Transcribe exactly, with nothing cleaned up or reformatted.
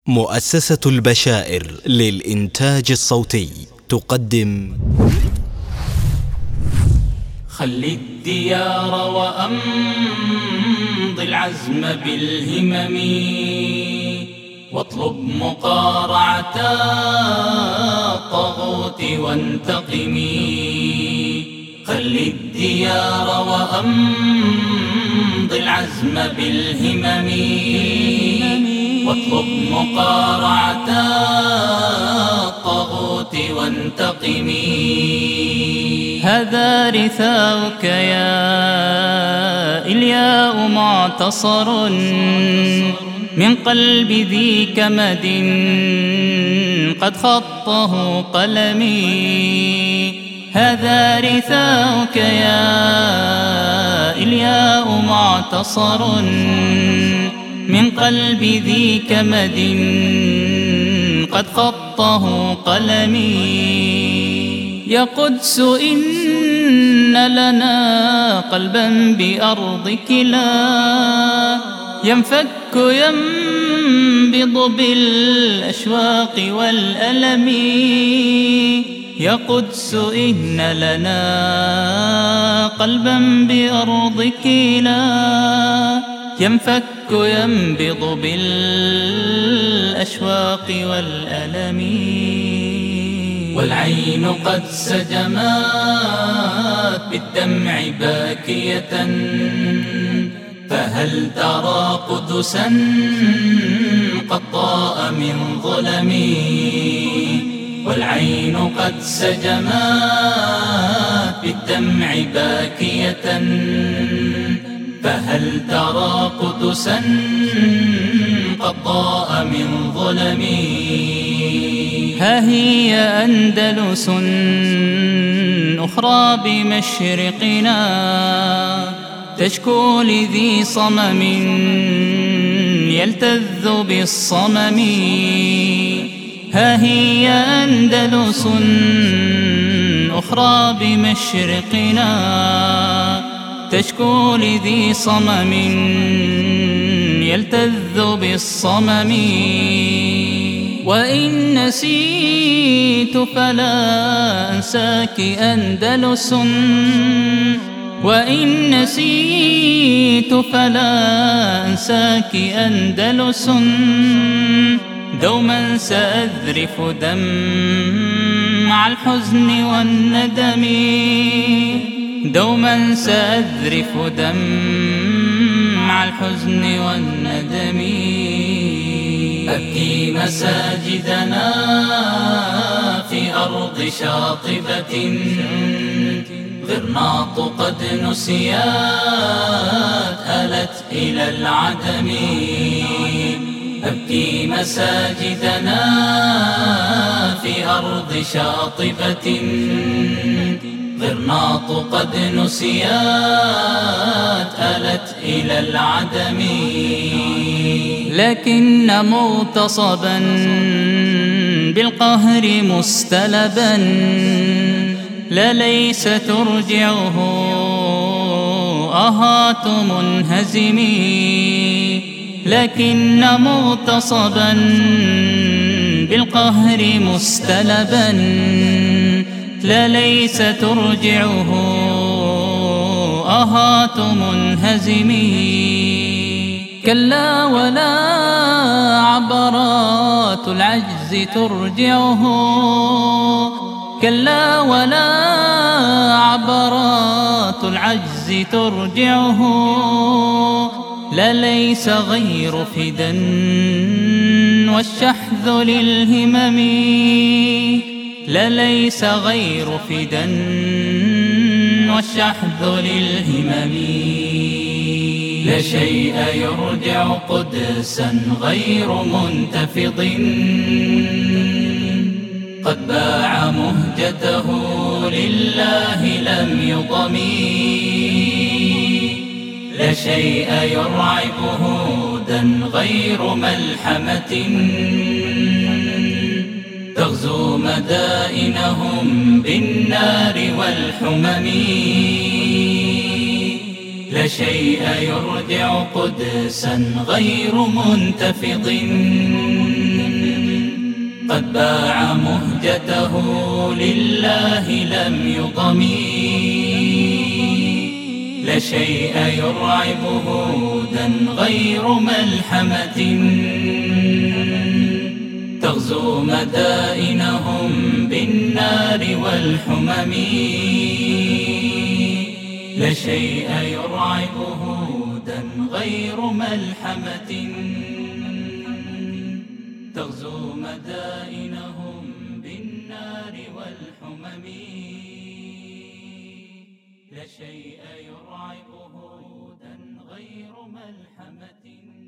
مؤسسة البشائر للإنتاج الصوتي تقدم خل الديار وأمض العزم بالهمم واطلب مقارعة الطاغوت وانتقم. خل الديار وأمض العزم بالهمم واطلب مقارعة الطاغوت وانتقم. هذا رثاؤك يا إلياء معتصر من قلب ذي كمد قد خطه قلمي. هذا رثاؤك يا إلياء معتصر من قلب ذي كمد قد خطه قلمي. يا قدس إن لنا قلبا بأرضك لا ينفك ينبض بالأشواق والألم. يا قدس إن لنا قلبا بأرضك لا ينفك ينبض بالأشواق والألم. والعين قد سجمت بالدمع باكية فهل ترى قدسا قد ضاء من ظلمي. والعين قد سجمت بالدمع باكية فهل ترى قدسا قد ضاء من ظلمي. ها هي أندلس أخرى بمشرقنا تشكو لذي صمم يلتذ بالصمم. ها هي أندلس أخرى بمشرقنا تشكو لذي صمم يلتذ بالصمم. وإن نسيت فلا أنساك أندلس وإن نسيت فلا أنساك أندلس. دوما سأذرف دمع الحزن والندم دوما سأذرف دمع الحزن والندم. أبكي مساجدنا في أرض شاطبة غرناط قد نسيات آلت إلى العدم. أبكي مساجدنا في أرض شاطبة غرناط قد نسيات آلت إلى العدم. لكن مغتصبا بالقهر مستلبا لا ليس ترجعه آهات منهزمي. لكن مغتصبا بالقهر مستلبا لا ليس ترجعه آهات منهزمي. كلا ولا عبرات العجز ترجعه كلا ولا عبرات العجز ترجعه. لا ليس غير فدا والشحذ للهمم. لا ليس غير فدا والشحذ للهمم. لا شيء يرجع قدسا غير منتفض قد باع مهجته لله لم يضم. لا شيء يرعبه دا غير ملحمة تغزو مدائنهم بالنار والحمم. لا شيء يرجع قدسا غير منتفض قد باع مهجته لله لم يضمي لا شيء يرعبه هدى غير ملحمة تغزو مدائنهم بالنار والحمم لا شيء يرعبه هدى غير ملحمة تغزو مدائنهم بالنار والحمم لا شيء يرعبه هدى غير ملحمة